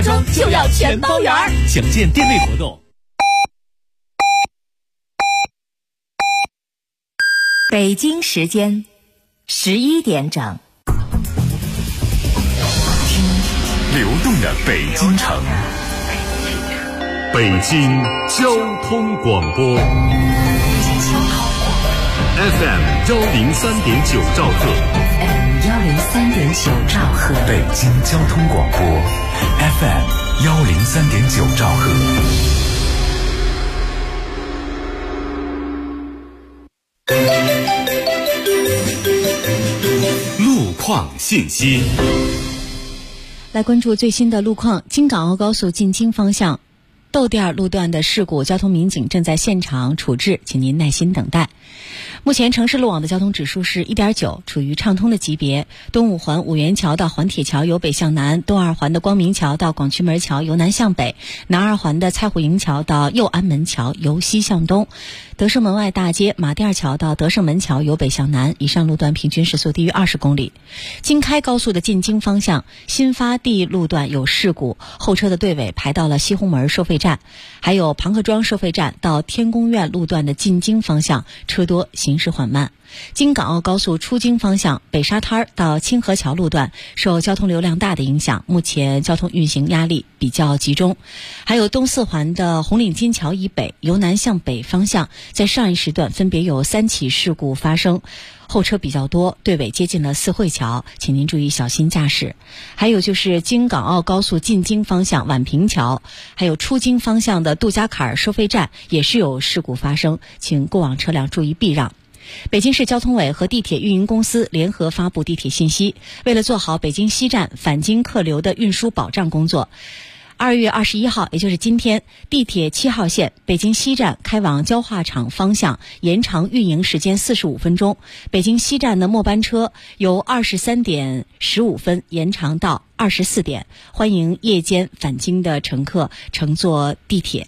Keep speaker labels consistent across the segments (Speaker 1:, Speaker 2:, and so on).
Speaker 1: 装就要全包圆儿。
Speaker 2: 详见店内活动。
Speaker 3: 北京时间11点整。
Speaker 4: 听流动的北京城，北京交通广播 FM 103.9兆赫
Speaker 3: 103.9兆赫，
Speaker 4: 北京交通广播 FM 103.9兆赫。路况信息，
Speaker 5: 来关注最新的路况。京港澳高速进京方向窦店路段的事故，交通民警正在现场处置，请您耐心等待。目前城市路网的交通指数是 1.9， 处于畅通的级别。东五环五元桥到环铁桥由北向南，东二环的光明桥到广渠门桥由南向北，南二环的蔡虎营桥到右安门桥由西向东，德胜门外大街马甸桥到德胜门桥由北向南，以上路段平均时速低于20公里。京开高速的进京方向新发地路段有事故，后车的队尾排到了西红门收费站，还有庞各庄收费站到天宫苑路段的进京方向车多，行驶缓慢。京港澳高速出京方向北沙滩到清河桥路段受交通流量大的影响，目前交通运行压力比较集中。还有东四环的红领巾桥以北由南向北方向，在上一时段分别有3起事故发生，后车比较多，队尾接近了四惠桥，请您注意小心驾驶。还有就是京港澳高速进京方向宛平桥，还有出京方向的杜家坎收费站也是有事故发生，请过往车辆注意避让。北京市交通委和地铁运营公司联合发布地铁信息，为了做好北京西站返京客流的运输保障工作，2月21号，也就是今天，地铁7号线北京西站开往焦化厂方向延长运营时间45分钟，北京西站的末班车由23点15分延长到24点，欢迎夜间返京的乘客乘坐地铁。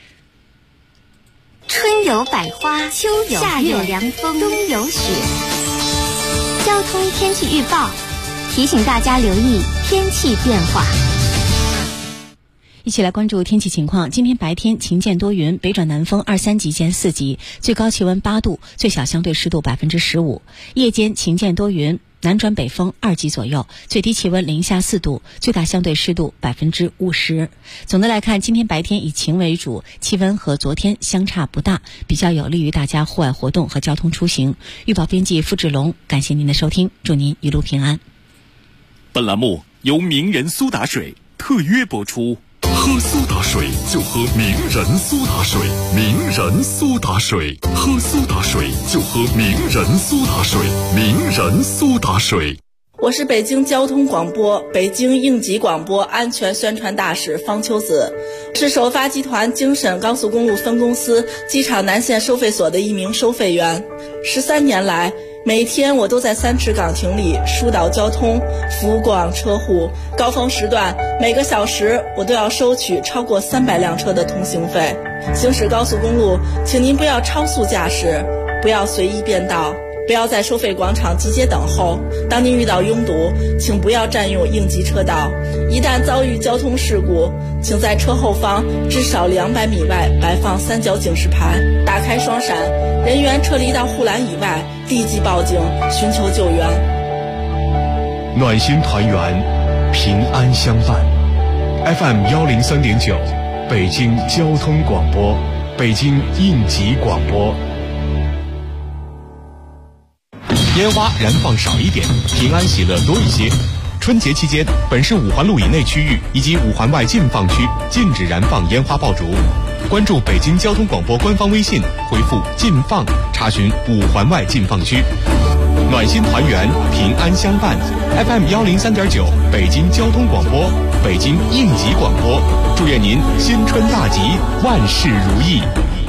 Speaker 6: 春有百花，秋有夏有凉风，冬有雪。交通天气预报提醒大家留意天气变化。
Speaker 5: 一起来关注天气情况。今天白天晴间多云，北转南风2、3级见4级，最高气温8度，最小相对湿度15%。夜间晴间多云，南转北风2级左右，最低气温零下4度，最大相对湿度50%。总的来看，今天白天以晴为主，气温和昨天相差不大，比较有利于大家户外活动和交通出行。预报编辑付志龙，感谢您的收听，祝您一路平安。
Speaker 2: 本栏目由名人苏打水特约播出。
Speaker 4: 喝苏打水就喝名人苏打水，名人苏打水，喝苏打水就喝名人苏打水，名人苏打水。
Speaker 7: 我是北京交通广播北京应急广播安全宣传大使方秋子，是首发集团京沈高速公路分公司机场南线收费所的一名收费员。13年来，每天我都在3池岗亭里疏导交通，服务过往车户。高峰时段，每个小时我都要收取超过300辆车的通行费。行驶高速公路，请您不要超速驾驶，不要随意变道，不要在收费广场集结等候。当您遇到拥堵，请不要占用应急车道。一旦遭遇交通事故，请在车后方至少200米外摆放3角警示牌，打开双闪，人员撤离到护栏以外，立即报警寻求救援。
Speaker 8: 暖心团圆，平安相伴。FM 103.9，北京交通广播，北京应急广播。烟花燃放少一点，平安喜乐多一些。春节期间，本市5环路以内区域以及5环外禁放区禁止燃放烟花爆竹。关注北京交通广播官方微信，回复“禁放”查询5环外禁放区。暖心团圆，平安相伴。FM 103.9，北京交通广播，北京应急广播。祝愿您新春大吉，万事如意。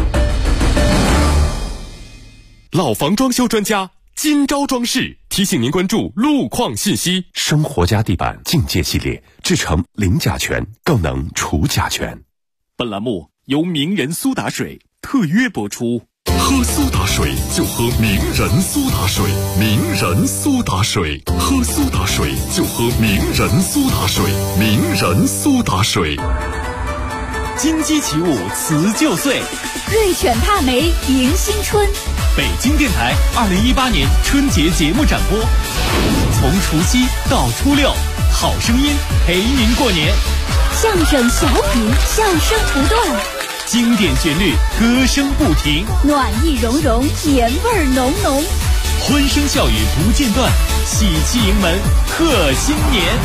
Speaker 2: 老房装修专家金招装饰提醒您关注路况信息。
Speaker 4: 生活家地板境界系列，制成零甲醛，更能除甲醛。
Speaker 2: 本栏目由名人苏打水特约播出。
Speaker 4: 喝苏打水就喝名人苏打水，名人苏打水，喝苏打水就喝名人苏打水，名人苏打水。
Speaker 1: 金鸡起舞辞旧岁，
Speaker 9: 瑞犬踏梅迎新春。
Speaker 1: 北京电台2018年春节节目展播，从除夕到初六，好声音陪您过年。
Speaker 9: 相声小品，笑声不断，
Speaker 1: 经典旋律，歌声不停，
Speaker 9: 暖意融融，年味浓浓，
Speaker 1: 欢声笑语不间断，喜气迎门贺新年。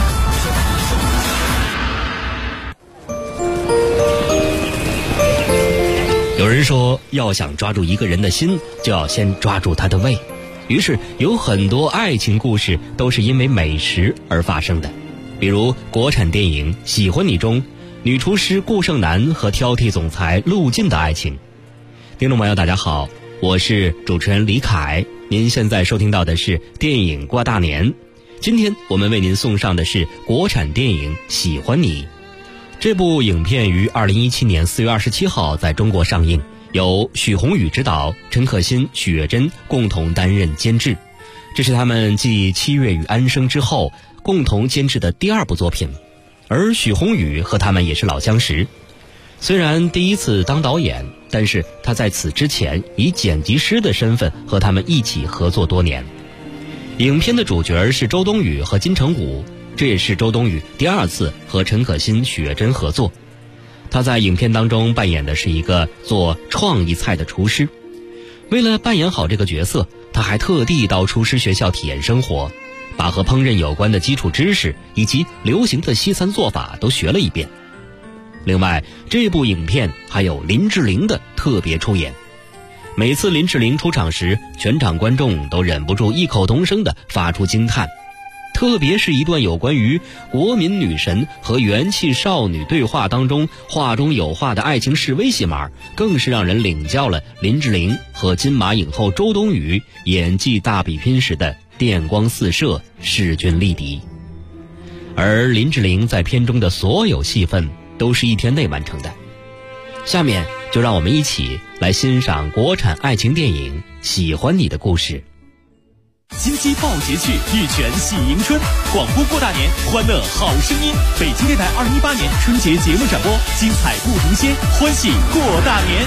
Speaker 10: 有人说，要想抓住一个人的心，就要先抓住他的胃。于是有很多爱情故事都是因为美食而发生的，比如国产电影《喜欢你》中女厨师顾胜男和挑剔总裁陆晋的爱情。听众朋友大家好，我是主持人李凯，您现在收听到的是电影过大年。今天我们为您送上的是国产电影《喜欢你》。这部影片于2017年4月27号在中国上映，由许宏宇执导，陈可辛、许月珍共同担任监制。这是他们继《七月与安生》之后共同监制的第二部作品，而许宏宇和他们也是老相识。虽然第一次当导演，但是他在此之前以剪辑师的身份和他们一起合作多年。影片的主角是周冬雨和金城武，这也是周冬雨第二次和陈可辛、许月珍合作。他在影片当中扮演的是一个做创意菜的厨师。为了扮演好这个角色，他还特地到厨师学校体验生活，把和烹饪有关的基础知识以及流行的西餐做法都学了一遍。另外，这部影片还有林志玲的特别出演。每次林志玲出场时，全场观众都忍不住异口同声地发出惊叹。特别是一段有关于国民女神和元气少女对话当中话中有话的爱情示威戏码，更是让人领教了林志玲和金马影后周冬雨演技大比拼时的电光四射，势均力敌。而林志玲在片中的所有戏份都是1天内完成的。下面就让我们一起来欣赏国产爱情电影《喜欢你》的故事。
Speaker 1: 金鸡报捷趣，玉泉喜迎春，广播过大年，欢乐好声音。北京电台2018年春节节目展播，精彩不停歇，欢喜过大年。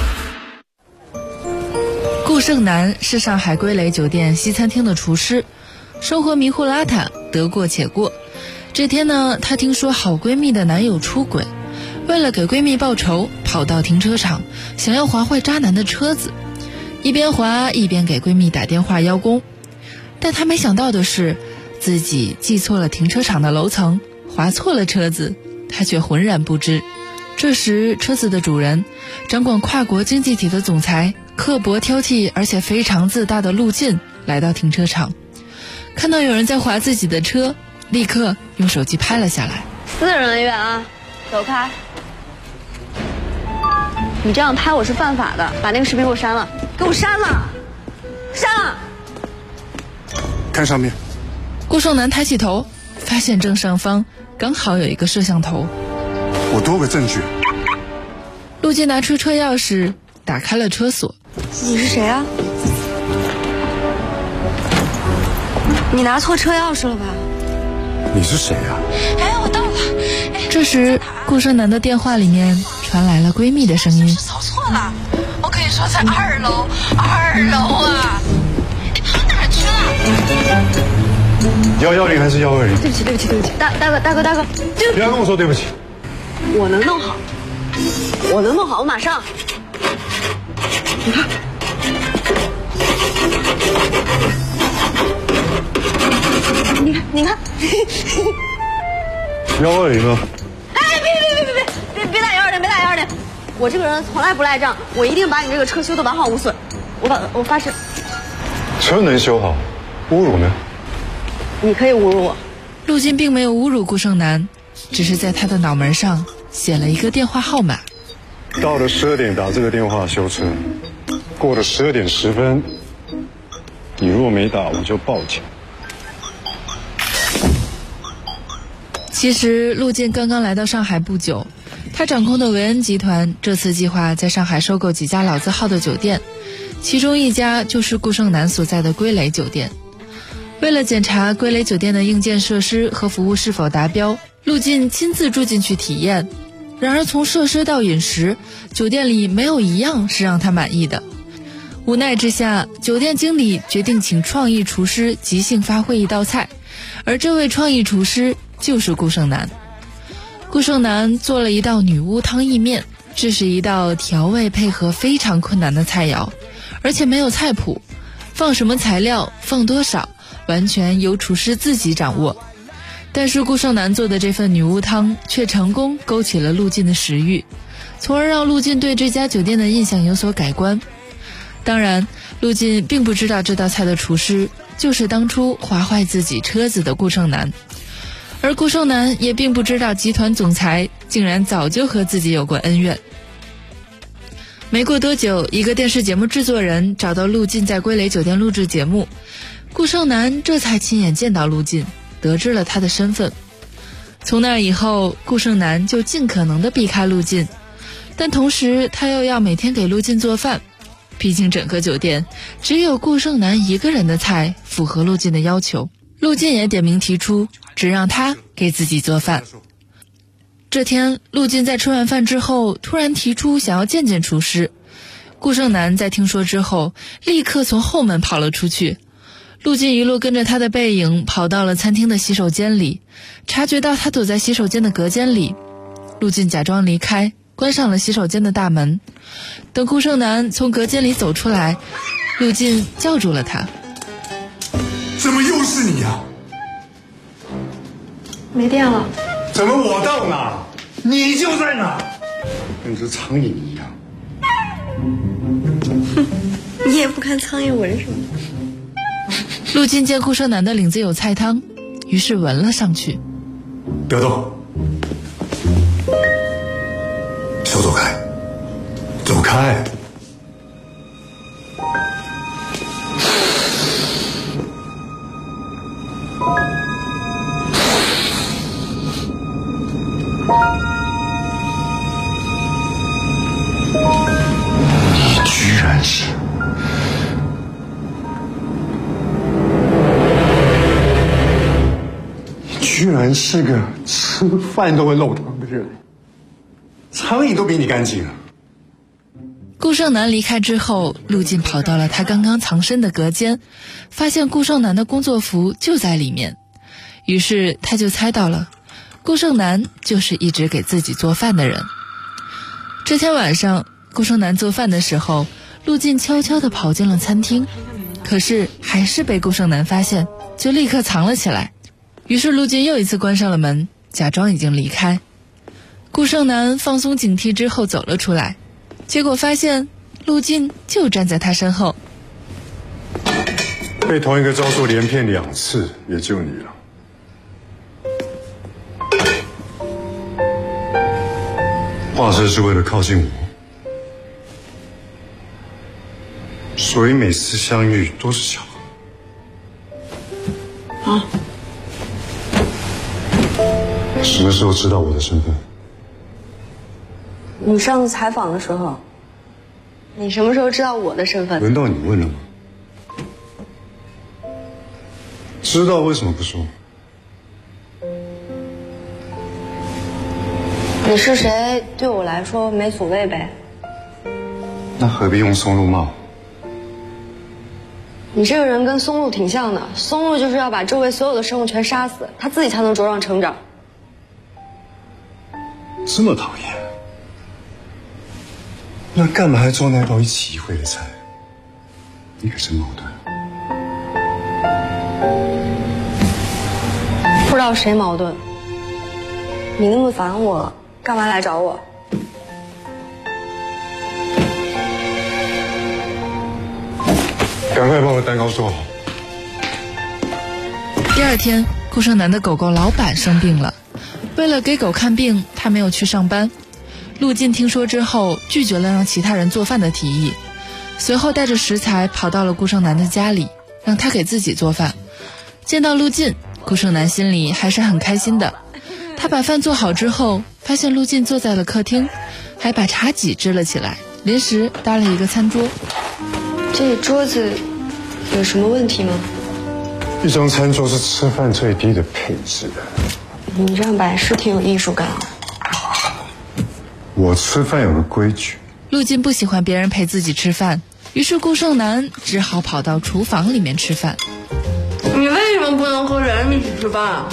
Speaker 11: 顾胜男是上海归雷酒店西餐厅的厨师，生活迷糊邋遢，得过且过。这天呢，她听说好闺蜜的男友出轨，为了给闺蜜报仇，跑到停车场想要划坏渣男的车子，一边划一边给闺蜜打电话邀功。但她没想到的是，自己记错了停车场的楼层，划错了车子，她却浑然不知。这时车子的主人，掌管跨国经济体的总裁，刻薄挑剔而且非常自大的陆晋来到停车场，看到有人在划自己的车，立刻用手机拍了下来。
Speaker 12: 私人恩怨啊，走开！你这样拍我是犯法的，把那个视频给我删了，给我删了，删了！
Speaker 13: 看上面。
Speaker 11: 顾胜男抬起头，发现正上方刚好有一个摄像头。
Speaker 13: 我多个证据。
Speaker 11: 陆晋拿出车钥匙，打开了车锁。
Speaker 12: 你是谁啊？你拿错车钥匙了吧？
Speaker 13: 你是谁啊？
Speaker 12: 哎，我到了。
Speaker 11: 这时，顾胜男的电话里面传来了闺蜜的声音。
Speaker 12: 走错了，我跟你说在2楼，2楼啊！跑哪儿去了
Speaker 13: ？110还是120？
Speaker 12: 对不起，对不起，对不起，大哥，
Speaker 13: 不要跟我说对不起。
Speaker 12: 我能弄好，我马上。你看。你看
Speaker 13: 120呢？
Speaker 12: 哎，别打120，别打120！我这个人从来不赖账，我一定把你这个车修得完好无损。我发誓。
Speaker 13: 车能修好，侮辱呢？
Speaker 12: 你可以侮辱我。
Speaker 11: 陆晋并没有侮辱顾胜男，只是在他的脑门上写了一个电话号码。
Speaker 13: 到了12点打这个电话修车，过了12点10分，你若没打，我就报警。
Speaker 11: 其实陆晋刚刚来到上海不久， 他掌控的维恩集团这次计划在上海收购几家老字号的酒店，其中一家就是顾胜男所在的归雷酒店。为了检查归雷酒店的硬件设施和服务是否达标，陆晋亲自住进去体验。然而从设施到饮食，酒店里没有一样是让他满意的。无奈之下，酒店经理决定请创意厨师即兴发挥一道菜，而这位创意厨师就是顾胜男。顾胜男做了一道女巫汤意面，这是一道调味配合非常困难的菜肴，而且没有菜谱，放什么材料放多少完全由厨师自己掌握。但是顾胜男做的这份女巫汤却成功勾起了陆晋的食欲，从而让陆晋对这家酒店的印象有所改观。当然，陆晋并不知道这道菜的厨师就是当初划坏自己车子的顾胜男，而顾胜男也并不知道集团总裁竟然早就和自己有过恩怨。没过多久，一个电视节目制作人找到陆晋在归雷酒店录制节目，顾胜男这才亲眼见到陆晋，得知了他的身份。从那以后，顾胜男就尽可能地避开陆晋，但同时他又要每天给陆晋做饭，毕竟整个酒店只有顾胜男一个人的菜符合陆晋的要求，陆晋也点名提出只让他给自己做饭。这天，陆晋在吃完饭之后突然提出想要见见厨师，顾胜男在听说之后立刻从后门跑了出去。陆晋一路跟着他的背影跑到了餐厅的洗手间里，察觉到他躲在洗手间的隔间里，陆晋假装离开，关上了洗手间的大门。等顾胜男从隔间里走出来，陆晋叫住了他。
Speaker 14: 怎么又是你啊？
Speaker 12: 没电了。
Speaker 14: 怎么我到哪你就在哪，跟只苍蝇一样。
Speaker 12: 哼，你也不看苍蝇闻什么？
Speaker 11: 陆晋见顾胜男的领子有菜汤，于是闻了上去。
Speaker 14: 不要动，手走开，走开。你居然是个吃饭都会漏汤的人，苍蝇都比你干净啊！
Speaker 11: 顾胜男离开之后，陆晋跑到了他刚刚藏身的隔间，发现顾胜男的工作服就在里面，于是他就猜到了顾胜男就是一直给自己做饭的人。这天晚上，顾胜男做饭的时候，陆晋悄悄地跑进了餐厅，可是还是被顾胜男发现，就立刻藏了起来。于是陆晋又一次关上了门，假装已经离开。顾胜男放松警惕之后走了出来，结果发现陆晋就站在他身后。
Speaker 13: 被同一个招数连骗2次，也就你了。画师是为了靠近我，所以每次相遇都是巧合。
Speaker 12: 啊？
Speaker 13: 什么时候知道我的身份？
Speaker 12: 你上次采访的时候。你什么时候知道我的身份？
Speaker 13: 轮到你问了吗？知道为什么不说？
Speaker 12: 你是谁对我来说没所谓呗。
Speaker 13: 那何必用松露骂我？
Speaker 12: 你这个人跟松露挺像的，松露就是要把周围所有的生物全杀死，它自己才能茁壮成长。
Speaker 13: 这么讨厌，那干嘛还做那道一起一会的菜？你可真矛盾。
Speaker 12: 不知道谁矛盾。你那么烦我，干嘛来找我？
Speaker 13: 赶快把我蛋糕做好。
Speaker 11: 第二天，顾胜男的狗狗老板生病了，为了给狗看病，他没有去上班。陆晋听说之后，拒绝了让其他人做饭的提议，随后带着食材跑到了顾胜男的家里，让他给自己做饭。见到陆晋，顾胜男心里还是很开心的。他把饭做好之后， 发现陆晋坐在了客厅，还把茶几支了起来，临时搭了一个餐桌。
Speaker 12: 这桌子有什么问题吗？
Speaker 14: 一张餐桌是吃饭最低的配置。
Speaker 12: 你这样摆是挺有艺术感的。
Speaker 14: 我吃饭有个规矩。
Speaker 11: 陆晋不喜欢别人陪自己吃饭，于是顾胜男只好跑到厨房里面吃饭。
Speaker 12: 你为什么不能和人一起吃饭啊？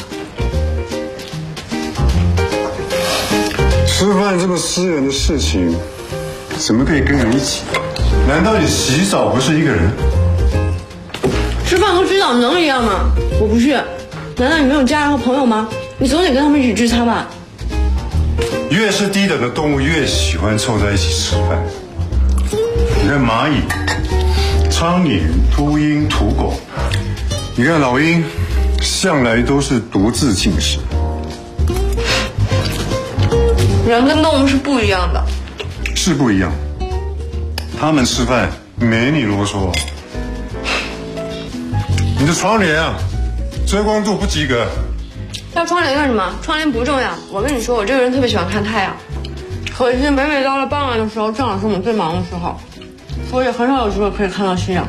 Speaker 14: 吃饭这么私人的事情，怎么可以跟人一起？难道你洗澡不是一个人？
Speaker 12: 吃饭和洗澡能一样吗？我不是。难道你没有家人和朋友吗？你总得跟他们一起聚餐吧。
Speaker 14: 越是低等的动物，越喜欢凑在一起吃饭。你看蚂蚁、苍蝇、秃鹰、土狗，你看老鹰，向来都是独自进食。
Speaker 12: 人跟动物是不一样的。
Speaker 14: 是不一样。他们吃饭没你啰嗦。你的窗帘啊，遮光度不及格。
Speaker 12: 要窗帘干什么？窗帘不重要。我跟你说，我这个人特别喜欢看太阳，可惜每到了傍晚的时候，正好是我们最忙的时候，所以很少有机会可以看到夕阳。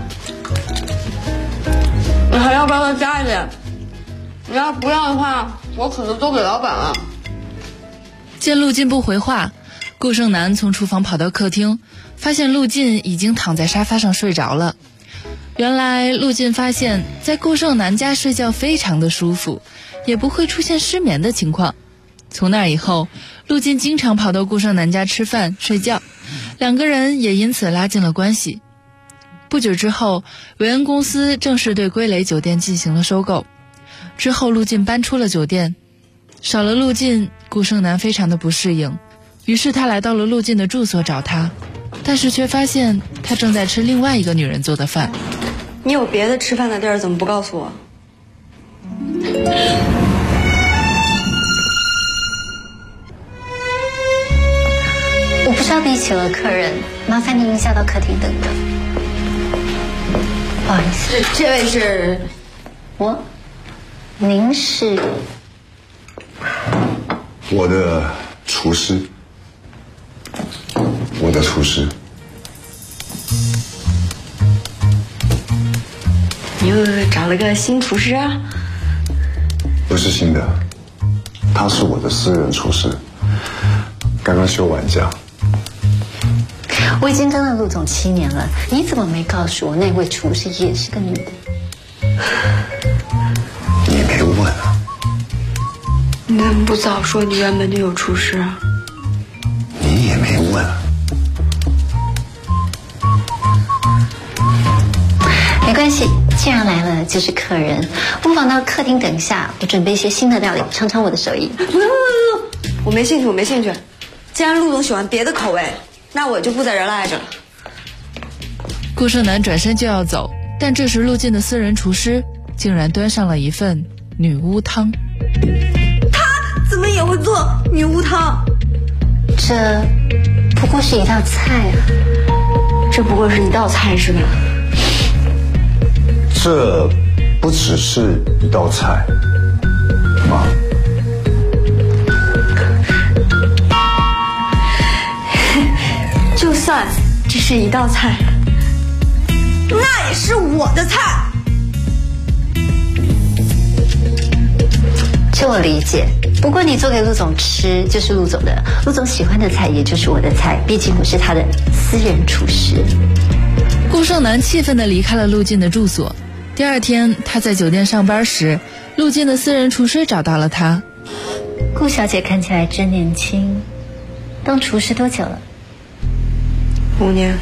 Speaker 12: 你还要不要再加一点？你要不要的话，我可能都给老板了。
Speaker 11: 见陆晋不回话，顾胜男从厨房跑到客厅，发现陆晋已经躺在沙发上睡着了。原来陆晋发现在顾胜男家睡觉非常的舒服，也不会出现失眠的情况。从那以后，陆晋经常跑到顾胜男家吃饭睡觉，两个人也因此拉近了关系。不久之后，维恩公司正式对归雷酒店进行了收购。之后陆晋搬出了酒店，少了陆晋，顾胜男非常的不适应，于是他来到了陆晋的住所找他，但是却发现他正在吃另外一个女人做的饭。
Speaker 12: 你有别的吃饭的地儿，怎么不告诉我？
Speaker 15: 我不知道逼起了客人，麻烦您下到客厅等等。不好意思，
Speaker 12: 这位是
Speaker 15: 我，您是
Speaker 14: 我的厨师。我的厨师。
Speaker 12: 你又找了个新厨师啊？
Speaker 14: 不是新的，他是我的私人厨师，刚刚休完假。
Speaker 15: 我已经跟了陆总7年了，你怎么没告诉我那位厨师也是个女的？
Speaker 14: 你没问啊？
Speaker 12: 你怎么不早说你原本就有厨师啊？
Speaker 14: 你也没问啊？
Speaker 15: 没关系，既然来了就是客人，不妨到客厅等一下，我准备一些新的料理，尝尝我的手艺。
Speaker 12: 不，我没兴趣，我没兴趣。既然陆总喜欢别的口味，那我就不在这儿赖着了。
Speaker 11: 顾胜男转身就要走，但这时陆晋的私人厨师竟然端上了一份女巫汤。
Speaker 12: 他怎么也会做女巫汤？
Speaker 15: 这不过是一道菜啊。
Speaker 12: 这不过是一道菜是吧？
Speaker 14: 这不只是一道菜，妈。
Speaker 12: 就算只是一道菜，那也是我的菜。
Speaker 15: 这我理解，不过你做给陆总吃就是陆总的，陆总喜欢的菜也就是我的菜，毕竟我是他的私人厨师。
Speaker 11: 顾胜男气愤地离开了陆晋的住所。第二天，他在酒店上班时，陆晋的私人厨师找到了他。
Speaker 15: 顾小姐看起来真年轻，当厨师多久了
Speaker 12: ？5年。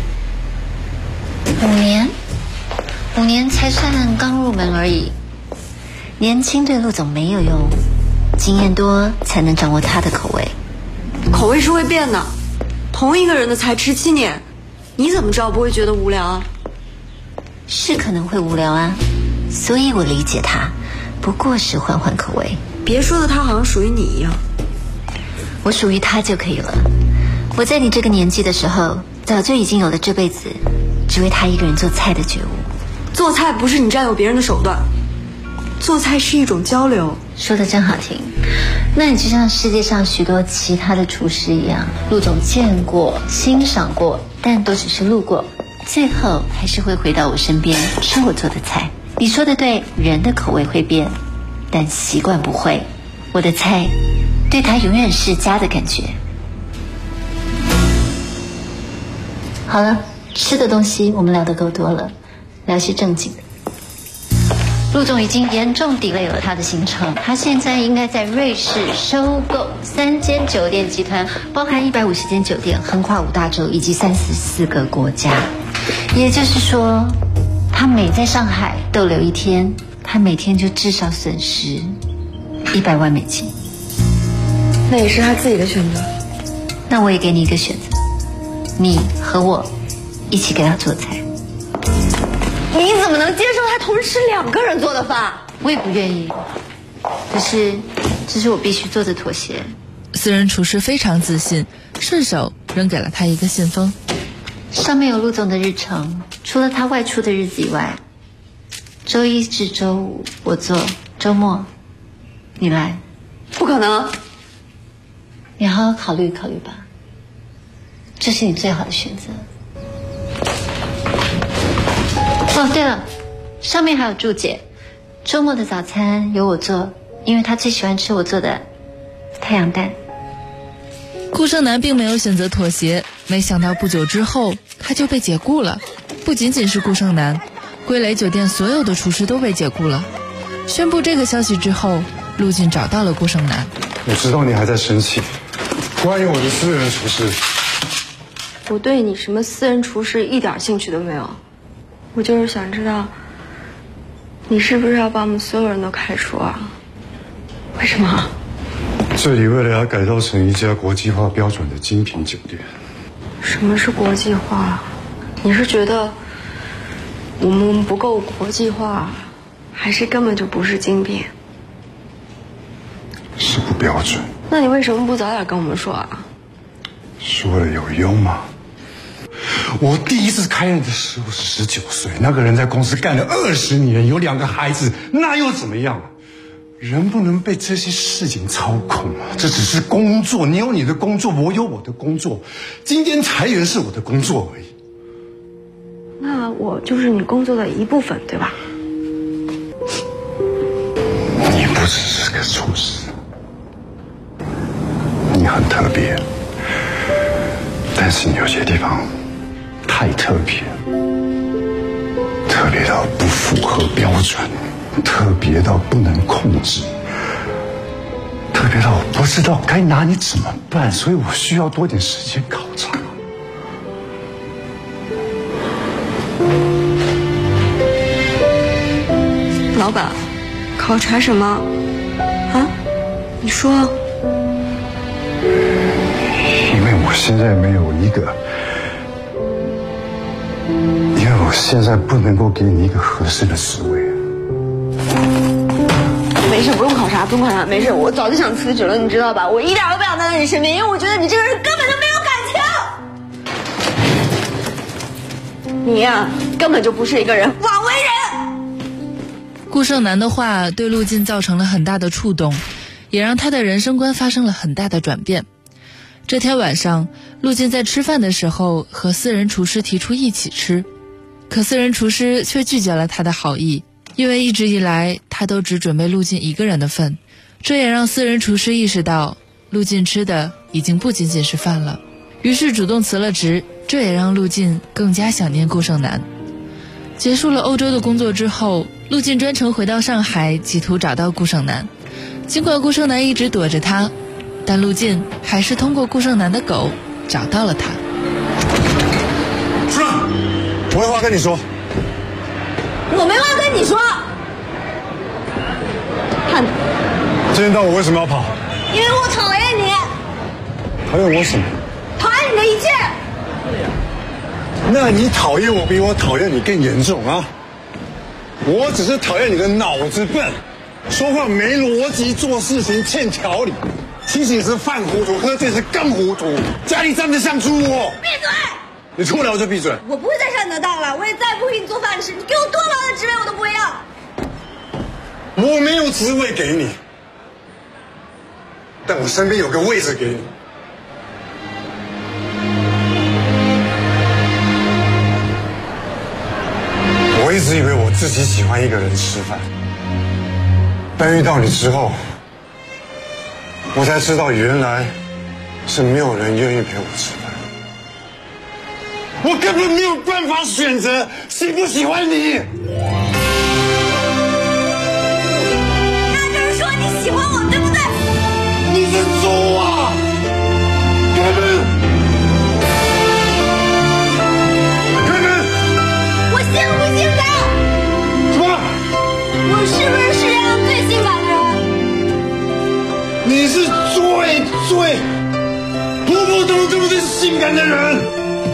Speaker 15: 5年才算刚入门而已。年轻对陆总没有用，经验多才能掌握他的口味。
Speaker 12: 口味是会变的，同一个人的菜吃7年，你怎么知道不会觉得无聊啊？
Speaker 15: 是可能会无聊啊，所以我理解他，不过是换换口味。
Speaker 12: 别说的他好像属于你一样。
Speaker 15: 我属于他就可以了。我在你这个年纪的时候，早就已经有了这辈子只为他一个人做菜的觉悟。
Speaker 12: 做菜不是你占有别人的手段，做菜是一种交流。
Speaker 15: 说的真好听。那你就像世界上许多其他的厨师一样，陆总见过、欣赏过，但都只是路过，最后还是会回到我身边吃我做的菜。你说的对，人的口味会变，但习惯不会。我的菜对他永远是家的感觉。好了，吃的东西我们聊得够多了，聊些正经的。陆总已经严重 delay 了他的行程，他现在应该在瑞士收购3间酒店集团，包含150间酒店，横跨5大洲以及34个国家。也就是说，他每在上海逗留1天，他每天就至少损失100万美金。
Speaker 12: 那也是他自己的选择。
Speaker 15: 那我也给你一个选择，你和我一起给他做菜。
Speaker 12: 你怎么能接受他同时吃2个人做的饭？
Speaker 15: 我也不愿意，可是这是我必须做的妥协。
Speaker 11: 私人厨师非常自信，顺手扔给了他一个信封，
Speaker 15: 上面有陆总的日程，除了他外出的日子以外，周1至周5我做，周末你来。
Speaker 12: 不可能，
Speaker 15: 你好好考虑考虑吧，这是你最好的选择。哦，对了，上面还有注解，周末的早餐由我做，因为他最喜欢吃我做的太阳蛋。
Speaker 11: 顾胜男并没有选择妥协，没想到不久之后他就被解雇了。不仅仅是顾胜男，归雷酒店所有的厨师都被解雇了。宣布这个消息之后，陆晋找到了顾胜男。
Speaker 13: 我知道你还在生气，关于我的私人厨师。
Speaker 12: 我对你什么私人厨师一点兴趣都没有，我就是想知道，你是不是要把我们所有人都开除啊？为什么？
Speaker 13: 这里为了要改造成一家国际化标准的精品酒店。
Speaker 12: 什么是国际化？你是觉得我们不够国际化，还是根本就不是精品？
Speaker 13: 是不标准。
Speaker 12: 那你为什么不早点跟我们说啊？
Speaker 13: 说了有用吗？我第一次开任的时候是19岁，那个人在公司干了20年，有2个孩子，那又怎么样？人不能被这些事情操控啊！这只是工作，你有你的工作，我有我的工作。今天裁员是我的工作而已。
Speaker 12: 那我就是你工作的一部分，对吧？
Speaker 13: 你不只是个厨师，你很特别，但是你有些地方太特别，特别到不符合标准，特别到不能控制，特别到我不知道该拿你怎么办，所以我需要多点时间考察。
Speaker 12: 老板，考察什么？啊？你说。
Speaker 13: 因为我现在没有一个，因为我现在不能够给你一个合适的职位。
Speaker 12: 没事，不用考察，不用考察，没事，我早就想辞职了，你知道吧？我一点都不想待在你身边，因为我觉得你这个人根本就没有感情。你呀，根本就不是一个人，枉为人。
Speaker 11: 顾胜男的话对陆晋造成了很大的触动，也让他的人生观发生了很大的转变。这天晚上，陆晋在吃饭的时候和私人厨师提出一起吃，可私人厨师却拒绝了他的好意，因为一直以来他都只准备陆晋一个人的份。这也让私人厨师意识到陆晋吃的已经不仅仅是饭了，于是主动辞了职。这也让陆晋更加想念顾胜男。结束了欧洲的工作之后，陆晋专程回到上海，企图找到顾胜男。尽管顾胜男一直躲着他，但陆晋还是通过顾胜男的狗找到了他。
Speaker 13: 是，我有话跟你说。
Speaker 12: 我没话跟你说。看，
Speaker 13: 今天到我为什么要跑？
Speaker 12: 因为我讨厌你。
Speaker 13: 讨厌我什么？
Speaker 12: 讨厌你的一切。
Speaker 13: 那你讨厌我比我讨厌你更严重啊！我只是讨厌你的脑子笨，说话没逻辑，做事情欠条理，清醒时犯糊涂，喝醉时更糊涂，家里站得像猪窝。
Speaker 12: 闭嘴！
Speaker 13: 你出不了就闭嘴。
Speaker 12: 我不会再上你的当了，我也再不给你做饭吃，你给我多高的职位我都不会要。
Speaker 13: 我没有职位给你， 但我身边有个位置给你。我一直以为我自己喜欢一个人吃饭，但遇到你之后，我才知道原来是没有人愿意陪我吃饭。我根本没有办法选择喜不喜欢你。
Speaker 9: 那就是说你喜欢我，对不对？
Speaker 13: 你是猪啊！开门！开门！
Speaker 9: 我性不性感？
Speaker 13: 什么？
Speaker 9: 我是不是世界上最性感的人？
Speaker 13: 你是最普普通通的性感的人。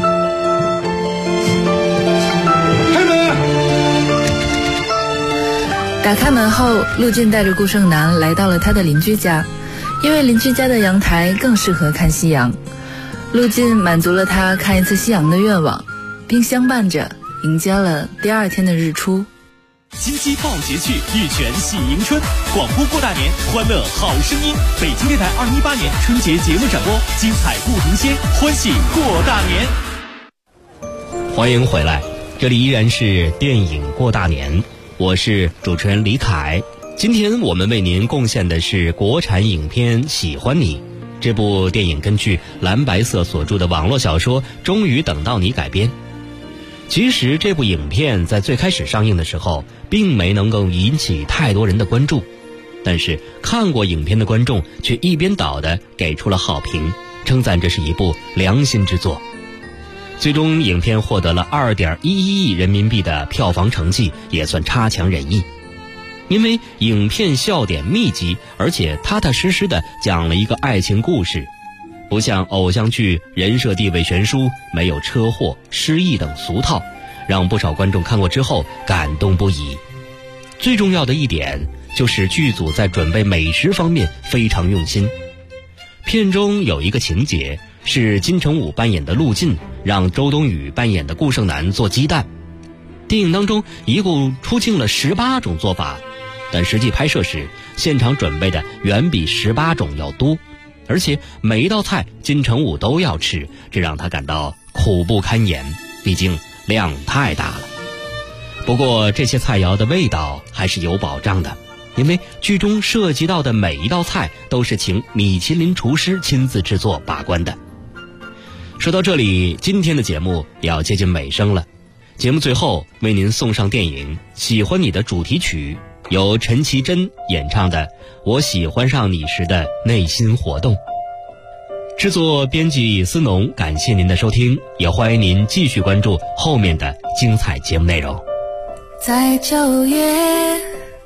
Speaker 11: 打开门后，陆晋带着顾胜男来到了他的邻居家，因为邻居家的阳台更适合看夕阳。陆晋满足了他看一次夕阳的愿望，并相伴着迎接了第二天的日出。
Speaker 1: 金鸡报捷去，玉泉喜迎春，广播过大年，欢乐好声音。北京电台2018年春节节目展播，精彩不停歇，欢喜过大年。
Speaker 10: 欢迎回来，这里依然是电影过大年。我是主持人李凯，今天我们为您贡献的是国产影片《喜欢你》。这部电影根据蓝白色所著的网络小说《终于等到你》改编。其实这部影片在最开始上映的时候，并没能够引起太多人的关注，但是看过影片的观众却一边倒的给出了好评，称赞这是一部良心之作。最终影片获得了2.11亿人民币的票房成绩，也算差强人意。因为影片笑点密集，而且踏踏实实的讲了一个爱情故事，不像偶像剧人设地位悬殊，没有车祸、失忆等俗套，让不少观众看过之后感动不已。最重要的一点就是剧组在准备美食方面非常用心。片中有一个情节是金城武扮演的陆晋让周冬雨扮演的顾胜男做鸡蛋，电影当中一共出镜了18种做法，但实际拍摄时现场准备的远比18种要多，而且每一道菜金城武都要吃，这让他感到苦不堪言，毕竟量太大了。不过这些菜肴的味道还是有保障的，因为剧中涉及到的每一道菜都是请米其林厨师亲自制作把关的。说到这里，今天的节目也要接近尾声了。节目最后为您送上电影《喜欢你》的主题曲，由陈绮贞演唱的《我喜欢上你时的内心活动》。制作编辑思农，感谢您的收听，也欢迎您继续关注后面的精彩节目内容。
Speaker 16: 在9月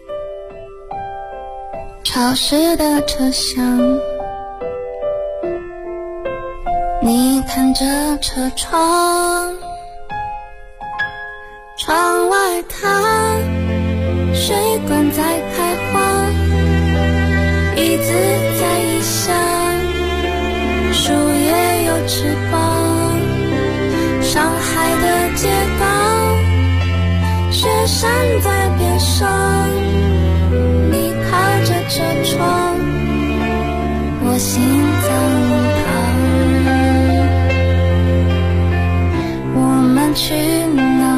Speaker 16: 潮湿的车厢，你看着车窗，窗外它水管在开花，椅子在异乡，树叶有翅膀，上海的街道，雪山在边上，你靠着车窗，我心脏去哪？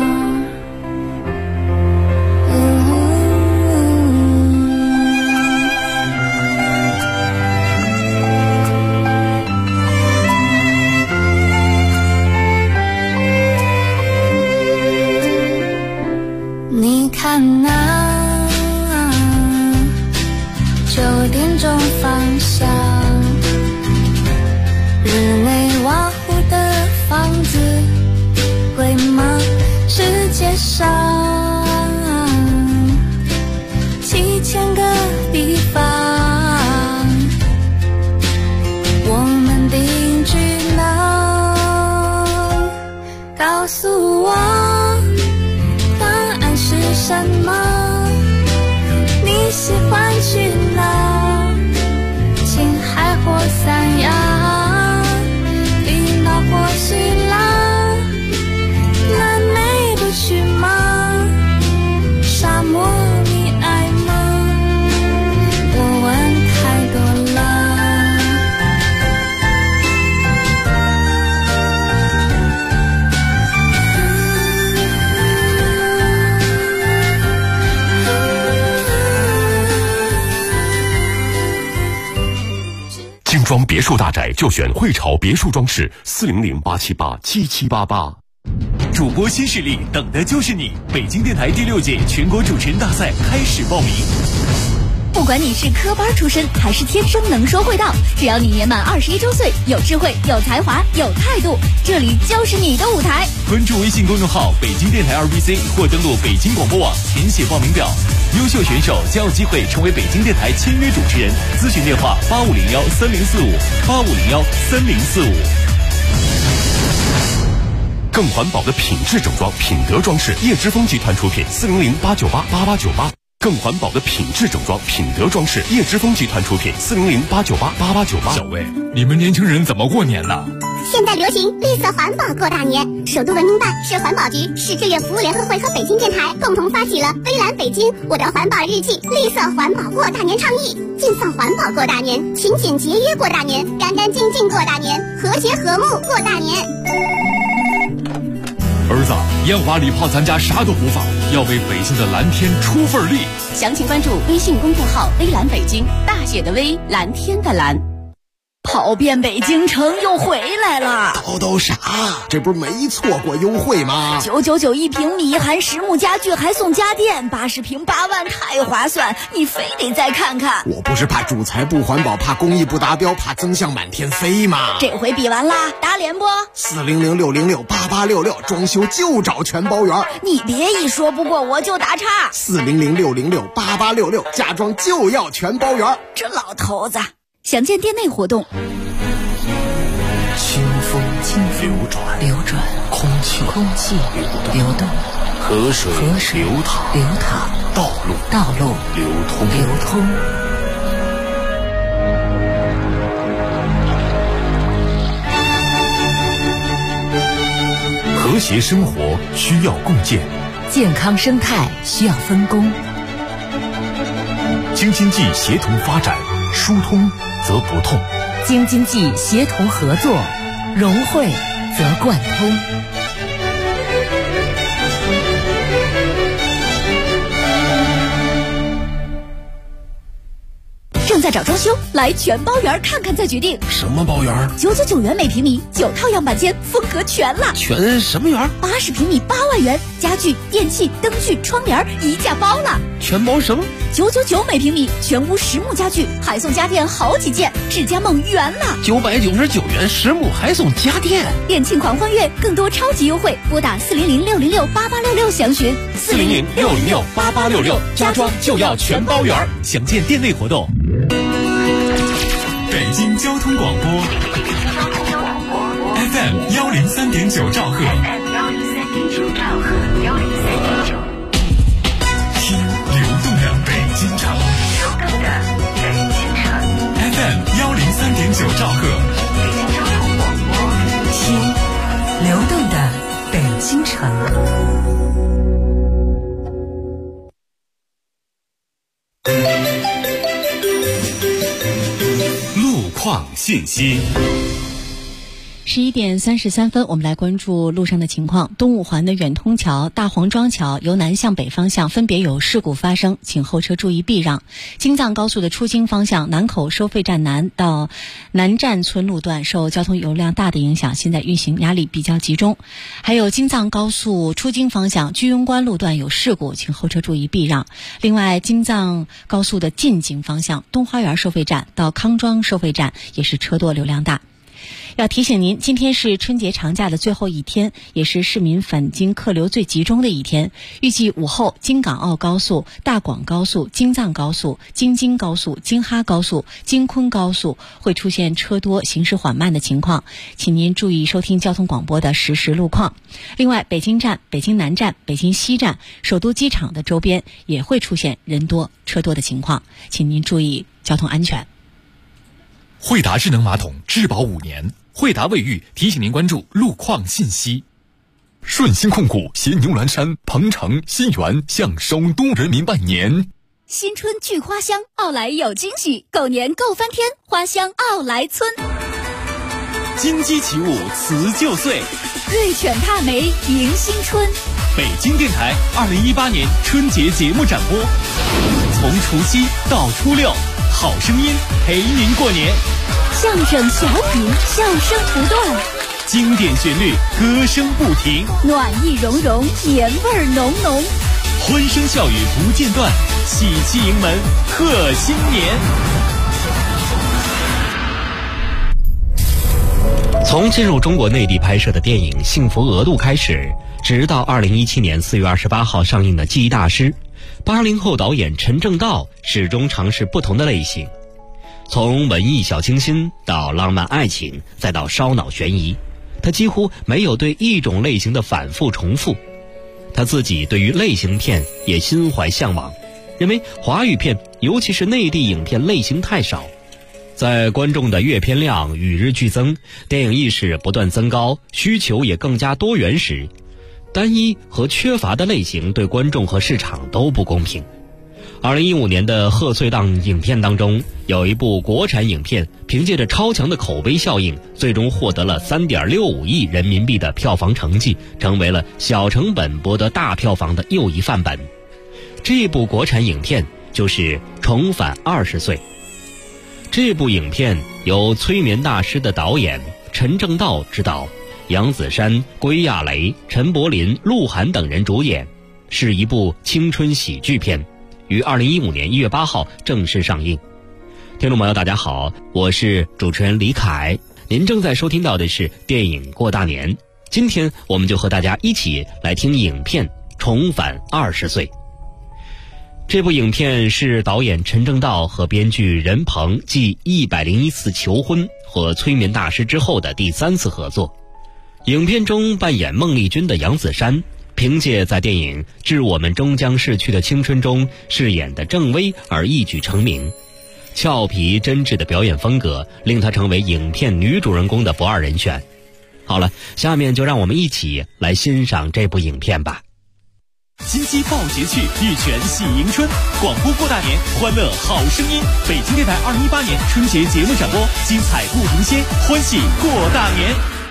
Speaker 16: 你看那9点钟方向，
Speaker 2: 别墅大宅就选汇潮别墅装饰，400-878-7788。
Speaker 1: 主播新势力，等的就是你！北京电台第6届全国主持人大赛开始报名。
Speaker 17: 不管你是科班出身还是天生能说会道，只要你年满21周岁，有智慧、有才华、有态度，这里就是你的舞台。
Speaker 1: 关注微信公众号北京电台2BC 或登录北京广播网填写报名表，优秀选手将有机会成为北京电台签约主持人。咨询电话8501-3045，8501-3045。
Speaker 2: 更环保的品质整装，品德装饰，叶之峰集团出品，400-898-8898。更环保的品质整装，品德装饰，叶之峰集团出品，400-898-8898。
Speaker 18: 小薇，你们年轻人怎么过年呢？
Speaker 19: 现在流行绿色环保过大年，首都文明办、市环保局、市志愿服务联合会和北京电台共同发起了微蓝北京我的环保日记绿色环保过大年倡议，尽放环保过大年，勤俭节约过大年，干干净净过大年，和谐和睦过大年。
Speaker 18: 儿子，烟花礼炮咱家啥都不放，要为北京的蓝天出份力。
Speaker 17: 详情关注微信公众号微蓝北京，大写的微，蓝天的蓝。跑遍北京城又回来了，
Speaker 20: 都啥？这不是没错过优惠吗
Speaker 17: ？999一平米，含实木家具还送家电，80平8万，太划算！你非得再看看。
Speaker 20: 我不是怕主材不环保，怕工艺不达标，怕增项满天飞吗？
Speaker 17: 这回比完啦，打脸不？400-606-8866，
Speaker 20: 装修就找全包圆。
Speaker 17: 你别一说不过我就打岔。
Speaker 20: 400-606-8866，家装就要全包圆。
Speaker 17: 这老头子。详见店内活动。
Speaker 21: 清风流转，空气流动，河水流淌，道路流通。
Speaker 2: 和谐生活需要共建，
Speaker 21: 健康生态需要分工。
Speaker 2: 京津冀协同发展，疏通则不痛，
Speaker 21: 京津冀协同合作，融汇则贯通。
Speaker 17: 正在找装修，来全包园看看再决定。
Speaker 20: 什么包园
Speaker 17: ？999元每平米，9套样板间，风格全了。
Speaker 20: 全什么园
Speaker 17: ？80平米8万元，家具、电器、灯具、窗帘一价包了。
Speaker 20: 全包什么
Speaker 17: ？999每平米，全屋实木家具，还送家电好几件，智家梦圆了。
Speaker 20: 999元实木还送家电，
Speaker 17: 店庆狂欢月，更多超级优惠，拨打400-606-8866详询。
Speaker 1: 400-606-8866，家装就要全包圆，详见店内活动。北京交通广播 FM 103.9兆赫，听流动的北京城，FM 103.9兆赫，
Speaker 21: 听流动的北京城。
Speaker 2: 况信息。
Speaker 5: 11点33分，我们来关注路上的情况。东五环的远通桥、大黄庄桥由南向北方向分别有事故发生，请后车注意避让。京藏高速的出京方向南口收费站南到南站村路段受交通流量大的影响，现在运行压力比较集中。还有京藏高速出京方向居庸关路段有事故，请后车注意避让。另外，京藏高速的进京方向东花园收费站到康庄收费站也是车多流量大。要提醒您，今天是春节长假的最后一天，也是市民返京客流最集中的一天。预计午后，京港澳高速、大广高速、京藏高速、京津高速、京哈高速、京昆高速会出现车多、行驶缓慢的情况，请您注意收听交通广播的实时路况。另外，北京站、北京南站、北京西站、首都机场的周边也会出现人多、车多的情况，请您注意交通安全。
Speaker 18: 惠达智能马桶质保5年，惠达卫浴提醒您关注路况信息。
Speaker 2: 顺鑫控股携牛栏山、鹏城、新源向首都人民拜年。
Speaker 17: 新春聚花香，奥莱有惊喜，狗年够翻天，花香奥莱村。
Speaker 1: 金鸡起舞辞旧岁，
Speaker 17: 瑞犬踏梅迎新春。
Speaker 1: 北京电台2018年春节节目展播，从除夕到初六，好声音陪您过年。
Speaker 17: 相声小品，笑声不断，
Speaker 1: 经典旋律，歌声不停，
Speaker 17: 暖意融融，年味儿浓浓，
Speaker 1: 欢声笑语不间断，喜气迎门贺新年。
Speaker 10: 从进入中国内地拍摄的电影《幸福额度》开始，直到2017年4月28号上映的《记忆大师》，80后导演陈正道始终尝试不同的类型，从文艺小清新到浪漫爱情，再到烧脑悬疑，他几乎没有对一种类型的反复重复。他自己对于类型片也心怀向往，认为华语片尤其是内地影片类型太少。在观众的阅片量与日俱增，电影意识不断增高，需求也更加多元时，单一和缺乏的类型对观众和市场都不公平。2015年的贺岁档影片当中，有一部国产影片凭借着超强的口碑效应，最终获得了3.65亿人民币的票房成绩，成为了小成本博得大票房的又一范本。这部国产影片就是《重返20岁》。这部影片由催眠大师的导演陈正道执导，杨子姗、归亚蕾、陈柏霖、鹿晗等人主演，是一部青春喜剧片，于2015年1月8号正式上映。听众朋友大家好，我是主持人李凯，您正在收听到的是电影过大年。今天我们就和大家一起来听影片《重返20岁》。这部影片是导演陈正道和编剧任鹏继101次求婚和催眠大师之后的第3次合作。影片中扮演孟丽君的杨子姗，凭借在电影《致我们终将逝去的青春》中饰演的郑薇而一举成名。俏皮真挚的表演风格令她成为影片女主人公的不二人选。好了，下面就让我们一起来欣赏这部影片吧。
Speaker 1: 金鸡报捷去，玉泉喜迎春，广播过大年，欢乐好声音。北京电台2018年春节节目展播，精彩不停歇，欢喜过大年。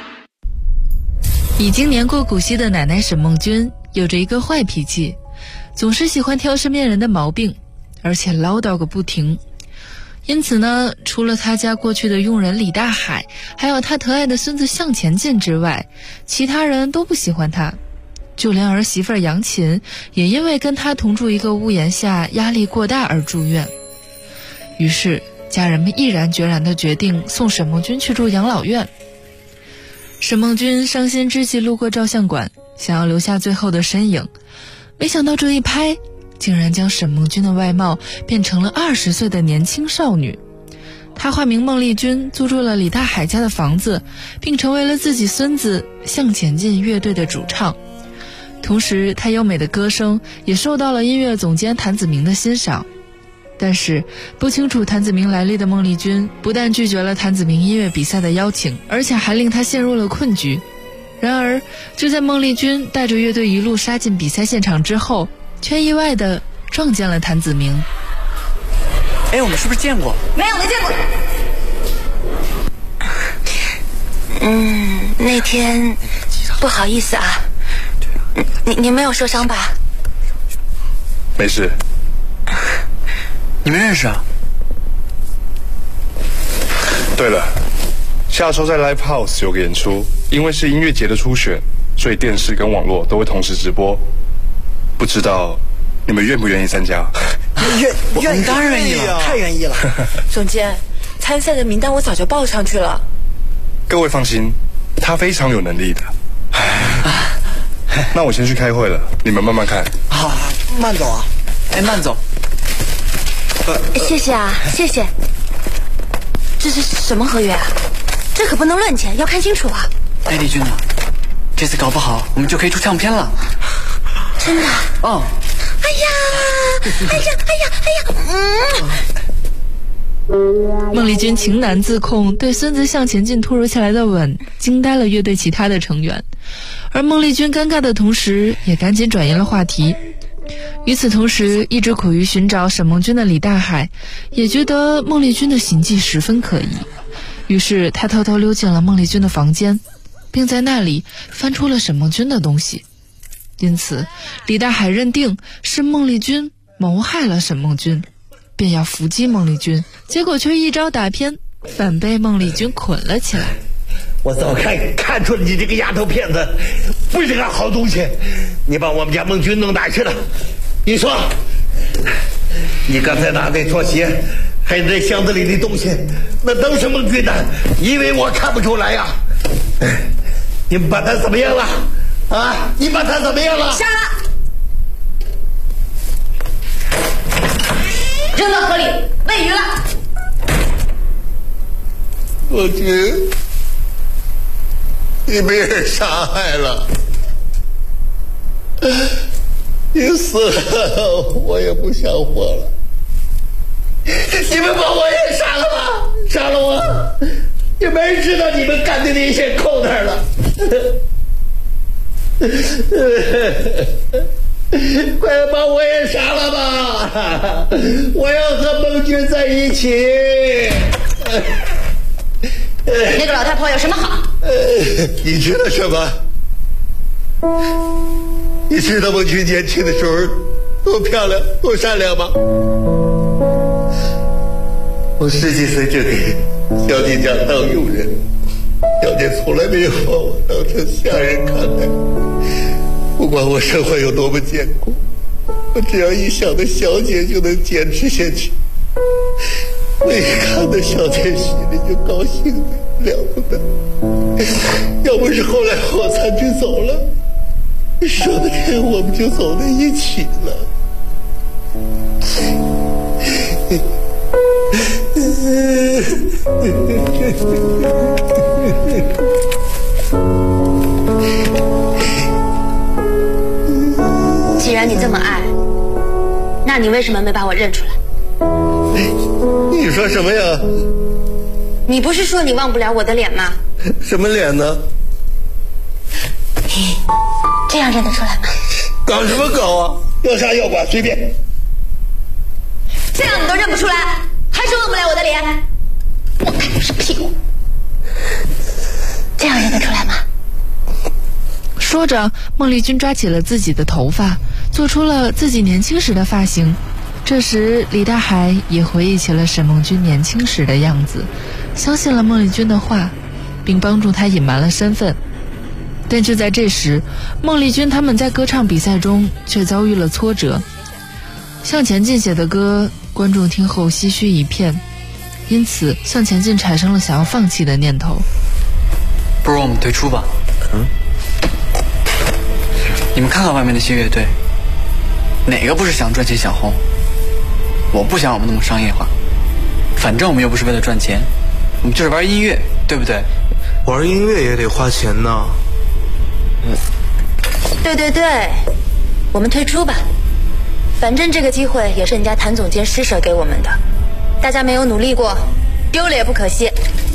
Speaker 11: 已经年过古稀的奶奶沈梦君有着一个坏脾气，总是喜欢挑身边人的毛病，而且唠叨个不停。因此呢，除了他家过去的佣人李大海，还有他疼爱的孙子向前进之外，其他人都不喜欢他。就连儿媳妇杨琴也因为跟他同住一个屋檐下压力过大而住院。于是家人们毅然决然地决定送沈梦君去住养老院。沈梦君伤心之际路过照相馆，想要留下最后的身影，没想到这一拍竟然将沈梦君的外貌变成了20岁的年轻少女。她化名孟丽君，租住了李大海家的房子，并成为了自己孙子向前进乐队的主唱。同时她优美的歌声也受到了音乐总监谭子明的欣赏。但是不清楚谭子明来历的孟丽君不但拒绝了谭子明音乐比赛的邀请，而且还令他陷入了困局。然而就在孟丽君带着乐队一路杀进比赛现场之后，却意外地撞见了谭子明。
Speaker 3: 我们是不是见过？
Speaker 9: 没见过。
Speaker 22: 那天不好意思啊，你没有受伤吧？
Speaker 14: 没事。
Speaker 3: 你们认识啊？
Speaker 14: 对了，下周在 Live House 有个演出，因为是音乐节的初选，所以电视跟网络都会同时直播。不知道你们愿不愿意参加？
Speaker 3: 愿意，当然愿意了，太愿意了。
Speaker 22: 总监，参赛的名单我早就报上去了。
Speaker 14: 各位放心，他非常有能力的。那我先去开会了，你们慢慢看。
Speaker 3: 好，慢走啊！慢走。
Speaker 22: 谢谢啊，谢谢。这是什么合约啊？这可不能乱签，要看清楚啊。
Speaker 3: 丽君啊，这次搞不好我们就可以出唱片了。
Speaker 22: 真的？
Speaker 11: 孟丽君情难自控，对孙子向前进突如其来的吻惊呆了乐队其他的成员，而孟丽君尴尬的同时也赶紧转移了话题。与此同时，一直苦于寻找沈梦君的李大海也觉得孟丽君的行迹十分可疑，于是他偷偷溜进了孟丽君的房间，并在那里翻出了沈梦君的东西。因此李大海认定是孟丽君谋害了沈梦君，便要伏击孟丽君，结果却一招打偏， 反被孟丽君捆了起来。
Speaker 6: 我早看出了你这个丫头片子不是个好东西，你把我们家孟君弄哪去了？你说，你刚才拿那双鞋，还有那箱子里的东西，那都是孟君的，因为我看不出来呀。你把他怎么样了？啊，你把他怎么样了？
Speaker 22: 杀了，扔到河里喂鱼了。
Speaker 6: 孟君，你被人杀害了，你死了，我也不想活了。你们把我也杀了吧，杀了我，也没人知道你们干的那些扣那儿了。快把我也杀了吧，我要和孟君在一起。
Speaker 22: 那个老太婆有什么好？
Speaker 6: 你知道什么？你知道孟君年轻的时候多漂亮多善良吗？我10几岁就给小姐家当佣人，小姐从来没有把我当成下人看待。不管我生活有多么艰苦，我只要一想到小姐就能坚持下去。我一看到小姐心里就高兴的了不得。要不是后来我参军走了，说不定我们就走在一起了。
Speaker 22: 既然你这么爱，那你为什么没把我认出来？
Speaker 6: 你说什么呀？
Speaker 22: 你不是说你忘不了我的脸吗？
Speaker 6: 什么脸呢？
Speaker 22: 这样认得出来吗？
Speaker 6: 搞什么搞啊？要杀要剐随便。
Speaker 22: 这样你都认不出来，还是忘不了我的脸？我看就是屁股。这样认得出来吗？
Speaker 11: 说着，孟丽君抓起了自己的头发，做出了自己年轻时的发型。这时，李大海也回忆起了沈梦君年轻时的样子，相信了孟丽君的话，并帮助她隐瞒了身份。但就在这时，孟丽君他们在歌唱比赛中却遭遇了挫折。向前进写的歌，观众听后唏嘘一片，因此向前进产生了想要放弃的念头。
Speaker 3: 不如我们退出吧。你们看看外面那些乐队，哪个不是想赚钱想红？我不想我们那么商业化，反正我们又不是为了赚钱，我们就是玩音乐，对不对？
Speaker 7: 玩音乐也得花钱呢。
Speaker 22: 对，我们退出吧。反正这个机会也是人家谭总监施舍给我们的，大家没有努力过，丢了也不可惜。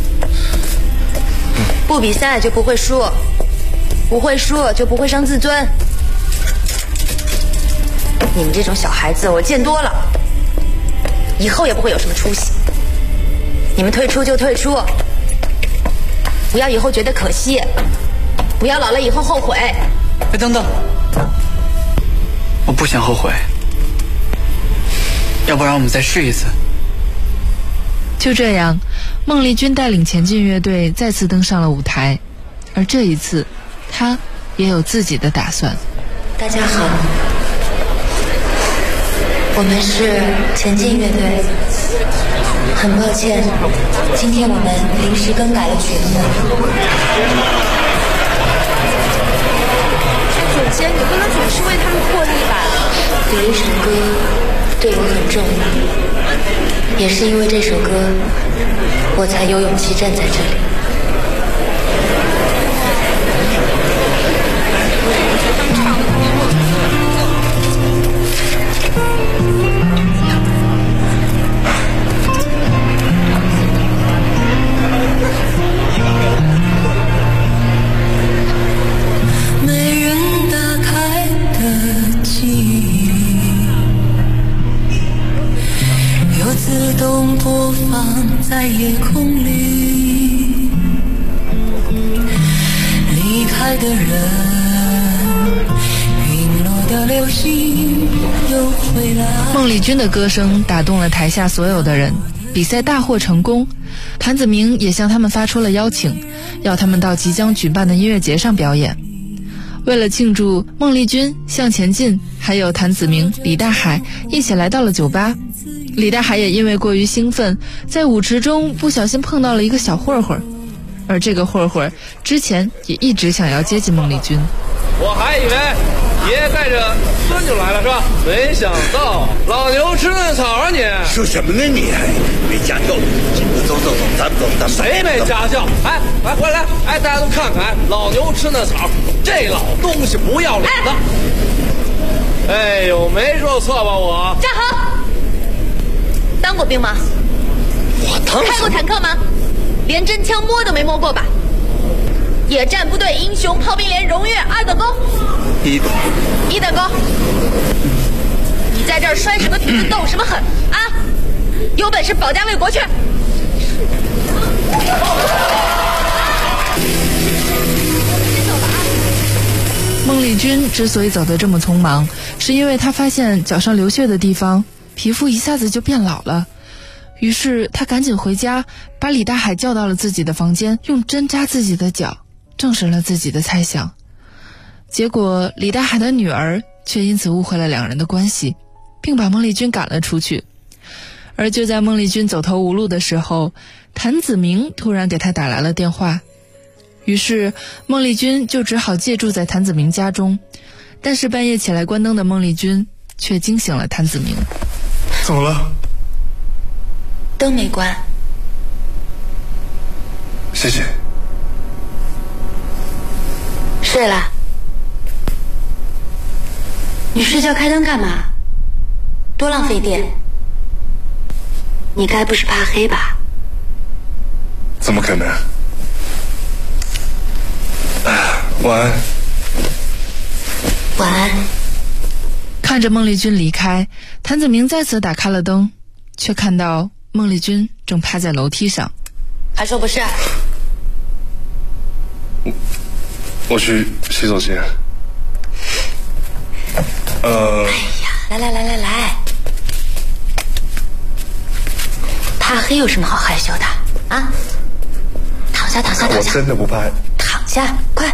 Speaker 22: 不比赛就不会输，不会输就不会伤自尊。你们这种小孩子我见多了，以后也不会有什么出息。你们退出就退出，不要以后觉得可惜，不要老了以后后悔。
Speaker 3: 哎，等等，我不想后悔，要不然我们再试一次。
Speaker 11: 就这样，孟丽君带领前进乐队再次登上了舞台，而这一次，她也有自己的打算。
Speaker 22: 大家好，我们是前进乐队，很抱歉，今天我们临时更改了曲目。总监，你不能总是为他们破例吧？有一首歌对我很重要，也是因为这首歌，我才有勇气站在这里。
Speaker 16: 没人打开的记忆，又自动播放在夜空里。离开的人，陨落的流星又回来。
Speaker 11: 孟丽君的歌声打动了台下所有的人， 比赛大获成功，谭子明也向他们发出了邀请，要他们到即将举办的音乐节上表演。为了庆祝，孟丽君、向前进还有谭子明、李大海一起来到了酒吧。李大海也因为过于兴奋，在舞池中不小心碰到了一个小混混，而这个混混之前也一直想要接近孟丽君。
Speaker 4: 我还以为爷带着孙女来了是吧？没想到老牛吃嫩草啊你！
Speaker 6: 说什么呢你？没家教！走，咱们走。
Speaker 4: 谁没家教？哎，回来！哎，大家都看看，老牛吃嫩草，这老东西不要脸的！哎呦，没说错吧我？
Speaker 22: 站好！当过兵吗？
Speaker 6: 我当
Speaker 22: 开过坦克吗？连真枪摸都没摸过吧？野战部队英雄炮兵连荣誉2等功，1等功。你在这儿摔什么瓶子斗什么狠啊？有本事保家卫国去！
Speaker 11: 孟丽君之所以走得这么匆忙，是因为她发现脚上流血的地方皮肤一下子就变老了。于是她赶紧回家，把李大海叫到了自己的房间，用针扎自己的脚，证实了自己的猜想。结果李大海的女儿却因此误会了两人的关系，并把孟丽君赶了出去。而就在孟丽君走投无路的时候，谭子明突然给她打来了电话。于是孟丽君就只好借住在谭子明家中，但是半夜起来关灯的孟丽君却惊醒了谭子明。
Speaker 14: 怎么了？
Speaker 22: 灯没关。
Speaker 14: 谢谢。
Speaker 22: 睡了。你睡觉开灯干嘛？多浪费电。你该不是怕黑吧？
Speaker 14: 怎么可能？晚安。
Speaker 22: 晚安。
Speaker 11: 看着孟丽君离开，谭子明再次打开了灯，却看到孟丽君正趴在楼梯上。
Speaker 22: 还说不是？
Speaker 14: 我去洗手间。
Speaker 22: 哎呀，来，怕黑有什么好害羞的啊？躺下。
Speaker 14: 我真的不怕。
Speaker 22: 躺下，快！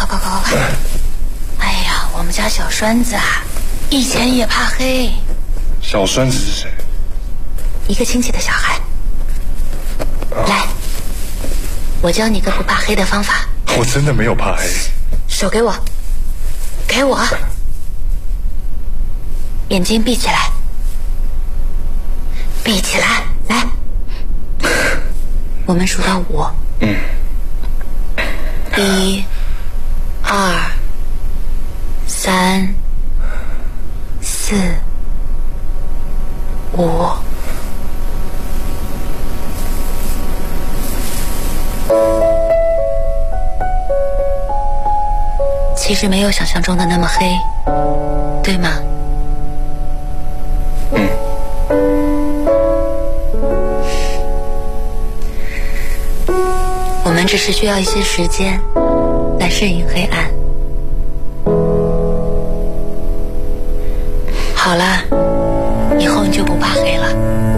Speaker 22: 哎呀，我们家小栓子啊，以前也怕黑。
Speaker 14: 小栓子是谁？
Speaker 22: 一个亲戚的小孩。来，我教你个不怕黑的方法。
Speaker 14: 我真的没有怕黑。
Speaker 22: 手给我，眼睛闭起来，来，我们数到5。1、2、3、4、5。其实没有想象中的那么黑，对吗？我们只是需要一些时间来适应黑暗。好了，以后你就不怕黑了。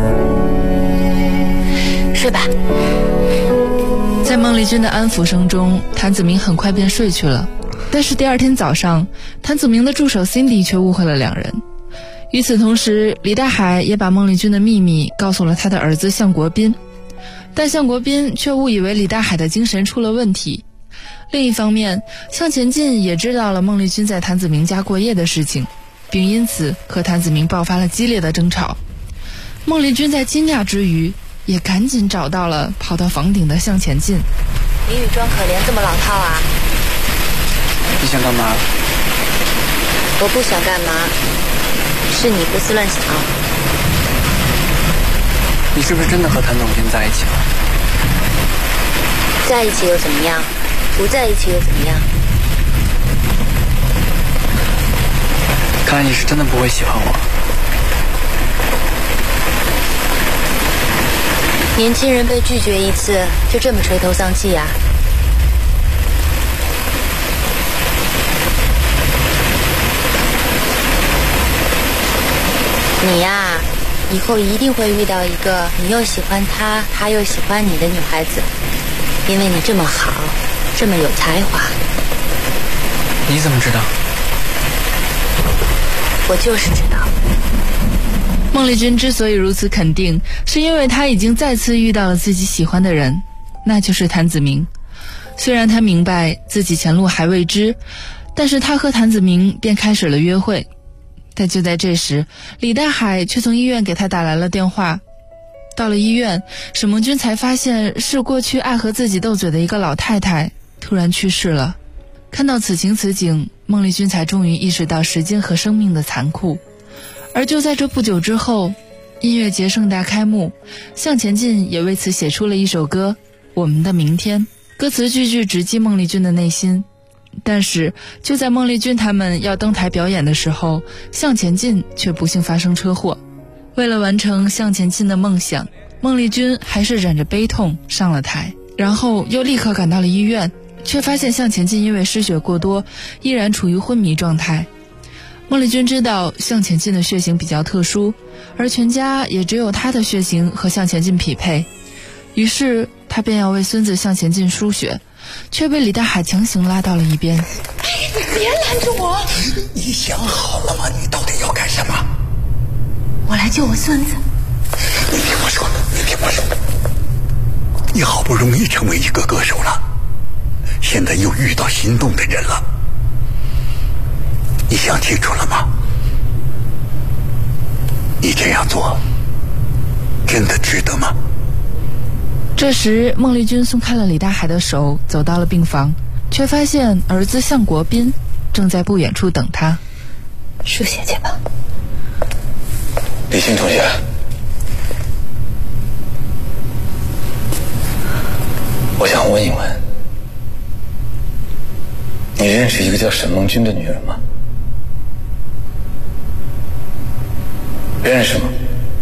Speaker 22: 睡吧。
Speaker 11: 在孟丽君的安抚声中，谭子明很快便睡去了。但是第二天早上，谭子明的助手 Cindy 却误会了两人。与此同时，李大海也把孟丽君的秘密告诉了他的儿子向国斌，但向国斌却误以为李大海的精神出了问题。另一方面，向前进也知道了孟丽君在谭子明家过夜的事情，并因此和谭子明爆发了激烈的争吵。孟丽君在惊讶之余，也赶紧找到了跑到房顶的向前进。
Speaker 22: 李宇装可怜这么老套啊？
Speaker 3: 你想干嘛？
Speaker 22: 我不想干嘛，是你胡思乱想。
Speaker 3: 你是不是真的和谭总监在一起了？
Speaker 22: 在一起又怎么样？不在一起又怎么样？
Speaker 3: 看来你是真的不会喜欢我。
Speaker 22: 年轻人被拒绝一次，就这么垂头丧气啊？你呀， 以后一定会遇到一个你又喜欢他，他又喜欢你的女孩子，因为你这么好，这么有才华。
Speaker 3: 你怎么知道？
Speaker 22: 我就是知道。
Speaker 11: 孟丽君之所以如此肯定，是因为她已经再次遇到了自己喜欢的人，那就是谭子明。虽然她明白自己前路还未知，但是她和谭子明便开始了约会。但就在这时，李大海却从医院给她打来了电话。到了医院，沈梦君才发现是过去爱和自己斗嘴的一个老太太突然去世了。看到此情此景，孟丽君才终于意识到时间和生命的残酷。而就在这不久之后，音乐节盛大开幕，向前进也为此写出了一首歌《我们的明天》，歌词句句直击孟丽君的内心。但是就在孟丽君他们要登台表演的时候，向前进却不幸发生车祸。为了完成向前进的梦想，孟丽君还是忍着悲痛上了台，然后又立刻赶到了医院，却发现向前进因为失血过多，依然处于昏迷状态。孟丽君知道向前进的血型比较特殊，而全家也只有他的血型和向前进匹配，于是他便要为孙子向前进输血，却被李大海强行拉到了一边。
Speaker 9: 你别拦着我！
Speaker 8: 你想好了吗？你到底要干什么？
Speaker 9: 我来救我孙子。
Speaker 8: 你听我说，你好不容易成为一个歌手了，现在又遇到心动的人了，你想清楚了吗？你这样做真的值得吗？
Speaker 11: 这时孟丽君松开了李大海的手，走到了病房，却发现儿子向国斌正在不远处等他。
Speaker 22: 输血去吧。
Speaker 8: 李欣同学，我想问一问，你认识一个叫沈梦君的女人吗？认识吗？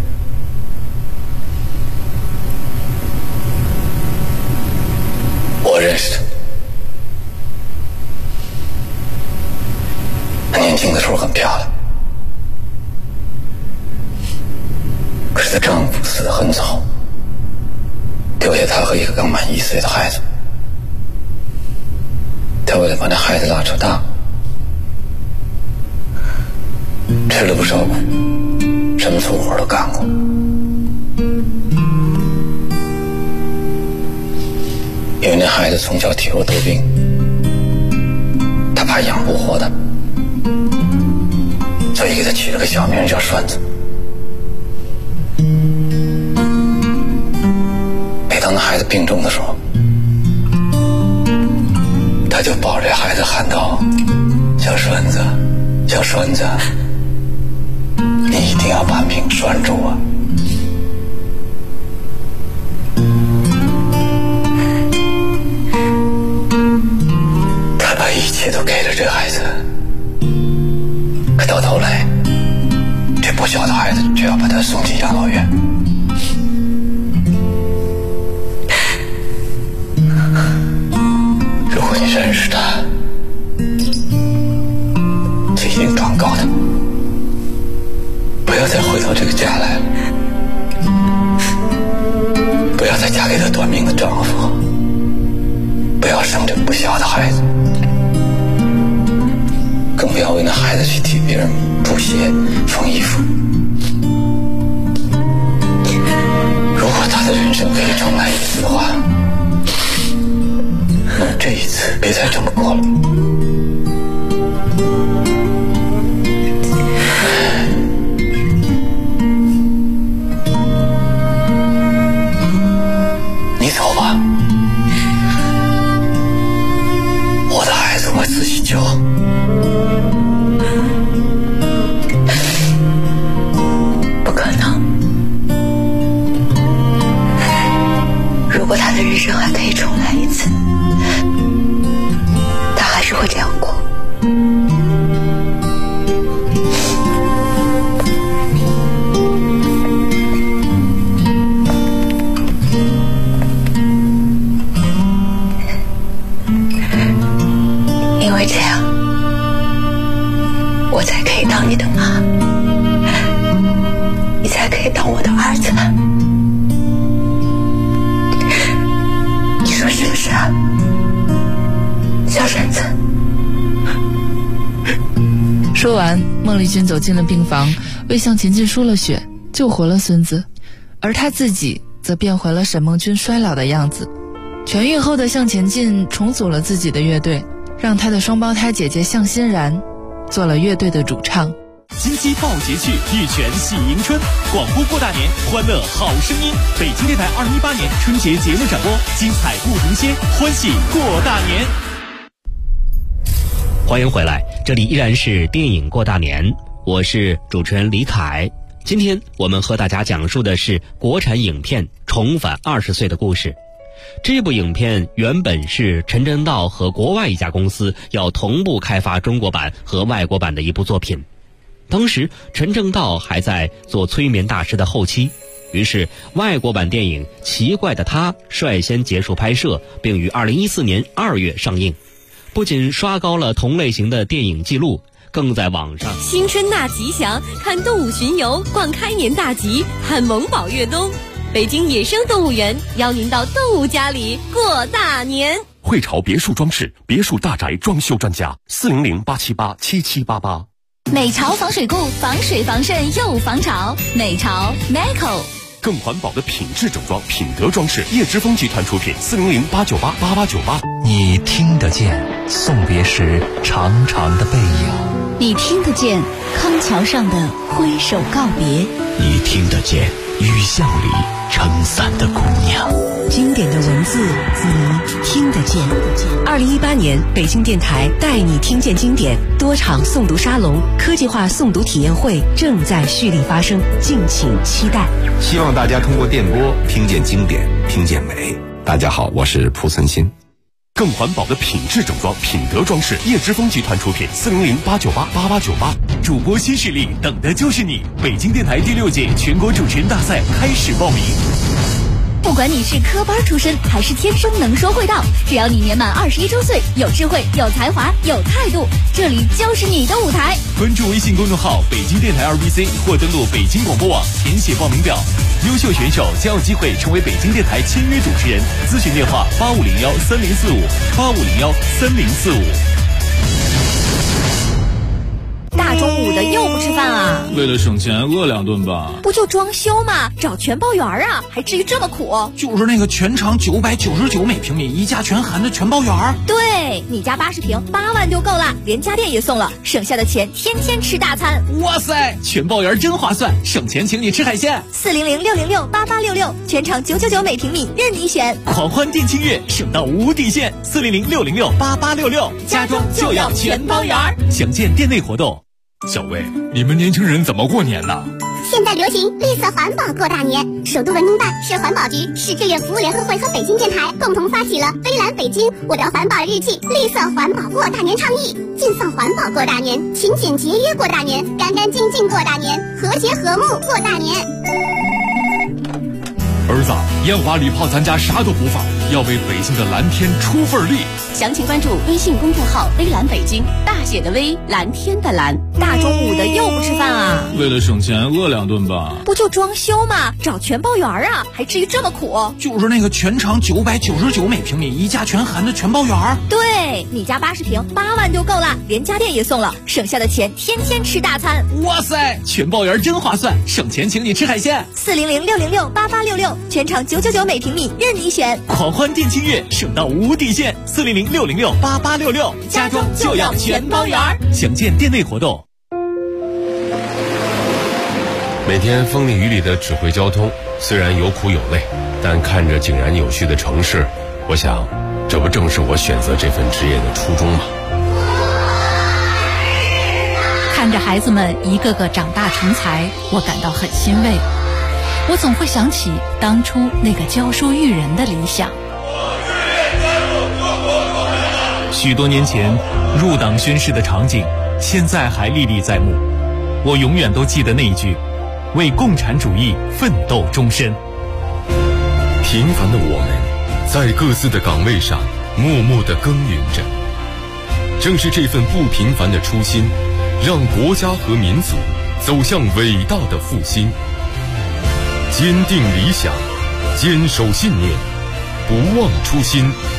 Speaker 8: 我认识她。她年轻的时候很漂亮，可是她丈夫死得很早，丢下她和一个刚满1岁的孩子。她为了把那孩子拉扯大，吃了不少苦，什么粗活都干过。因为那孩子从小体弱多病，他怕养不活他，所以给他起了个小名叫栓子。每当那孩子病重的时候，他就抱着孩子喊道：“小栓子，小栓子，你一定要把命拴住啊！”他把一切都给了这孩子，可到头来，这不小的孩子却要把他送进养老院。如果你认识他，就一定转告他，不要再回到这个家来了，不要再嫁给他短命的丈夫，不要生这不孝的孩子，更不要为那孩子去替别人补鞋缝衣服。如果他的人生可以重来一次的话，那么这一次别再这么过了。你走吧，我的孩子我自己救。
Speaker 22: 不可能，如果他的人生还可以重来一次，他还是会这样过。因为这样，我才可以当你的妈，你才可以当我儿子，你说是不是啊，小婶子？
Speaker 11: 说完，孟丽君走进了病房，为向前进输了血，救活了孙子，而她自己则变回了沈梦君衰老的样子。痊愈后的向前进重组了自己的乐队，让他的双胞胎姐姐向欣然做了乐队的主唱。
Speaker 1: 金鸡报捷去，玉泉喜迎春，广播过大年，欢乐好声音。北京电台2018年春节节目展播，精彩不停歇，欢喜过大年。
Speaker 10: 欢迎回来，这里依然是电影过大年，我是主持人李凯。今天我们和大家讲述的是国产影片《重返20岁的故事》。这部影片原本是陈正道和国外一家公司要同步开发中国版和外国版的一部作品。当时陈正道还在做催眠大师的后期，于是外国版电影《奇怪的他》率先结束拍摄，并于2014年2月上映。不仅刷高了同类型的电影记录，更在网上
Speaker 12: 新春大吉祥，看动物巡游，逛开年大吉，看萌宝越冬。北京野生动物园邀您到动物家里过大年。
Speaker 2: 汇潮别墅装饰，别墅大宅装修专家，400-878-7788。
Speaker 17: 美潮防水固，防水防渗又防潮。美潮 Meco。
Speaker 2: 更环保的品质整装，品德装饰，叶之峰集团出品，400-898-8898。
Speaker 21: 你听得见送别时长长的背影，
Speaker 5: 你听得见康桥上的挥手告别，
Speaker 21: 你听得见雨巷里撑伞的姑娘。
Speaker 15: 经典的文字，你听得见。2018年，北京电台带你听见经典多场诵读沙龙、科技化诵读体验会正在蓄力发生，敬请期待。
Speaker 23: 希望大家通过电波听见经典，听见美。大家好，我是蒲存昕。
Speaker 2: 更环保的品质整装，品德装饰，叶之峰集团出品，400-898-8898。主播新势力，等的就是你！北京电台第6届全国主持人大赛开始报名。
Speaker 17: 不管你是科班出身还是天生能说会道，只要你年满21周岁，有智慧、有才华、有态度，这里就是你的舞台。
Speaker 1: 关注微信公众号北京电台2BC 或登录北京广播网填写报名表，优秀选手将有机会成为北京电台签约主持人。咨询电话8501-3045，8501-3045。
Speaker 12: 大中午的又不吃饭啊？
Speaker 24: 为了省钱饿2顿吧。
Speaker 12: 不就装修吗？找全包园啊，还至于这么苦？
Speaker 25: 就是那个全长999每平米，一家全含的全包园。
Speaker 12: 对，你家80平8万就够了，连家电也送了，省下的钱天天吃大餐。
Speaker 1: 哇塞，全包园真划算，省钱请你吃海鲜。
Speaker 12: 400-606-8866，全长999每平米，任你选。
Speaker 1: 狂欢店庆月，省到无底线。400-606-8866，家装就要全包园。详见店内活动。
Speaker 18: 小魏，你们年轻人怎么过年呢？
Speaker 19: 现在流行绿色环保过大年，首都文明办、市环保局、市志愿服务联合会和北京电台共同发起了“微蓝北京，我的环保日记”绿色环保过大年倡议，尽放环保过大年，勤俭节约过大年，干干净净过大年，和谐和睦过大年。
Speaker 18: 儿子，烟花礼炮咱家啥都不放，要为北京的蓝天出份力。
Speaker 12: 详情关注微信公众号“微蓝北京”，大写的微，蓝天的蓝。大中午的又不吃饭啊？
Speaker 24: 为了省钱饿2顿吧。
Speaker 12: 不就装修吗？找全包园啊，还至于这么苦？
Speaker 25: 就是那个全长999每平米，一家全含的全包园。
Speaker 12: 对，你家80平8万就够了，连家电也送了，省下的钱天天吃大餐。
Speaker 1: 哇塞，全包园真划算，省钱请你吃海鲜。
Speaker 12: 400-606-8866，全长999每平米，任你选。
Speaker 1: 狂欢店庆月，省到无底线。400-606-8866，家装就要全包园。详见店内活动。
Speaker 2: 每天风里雨里的指挥交通，虽然有苦有累，但看着井然有序的城市，我想，这不正是我选择这份职业的初衷吗？
Speaker 5: 看着孩子们一个个长大成才，我感到很欣慰。我总会想起当初那个教书育人的理想。
Speaker 1: 许多年前入党宣誓的场景，现在还历历在目。我永远都记得那一句：为共产主义奋斗终身。
Speaker 2: 平凡的我们，在各自的岗位上默默地耕耘着。正是这份不平凡的初心，让国家和民族走向伟大的复兴。 坚定理想，坚守信念，不忘初心。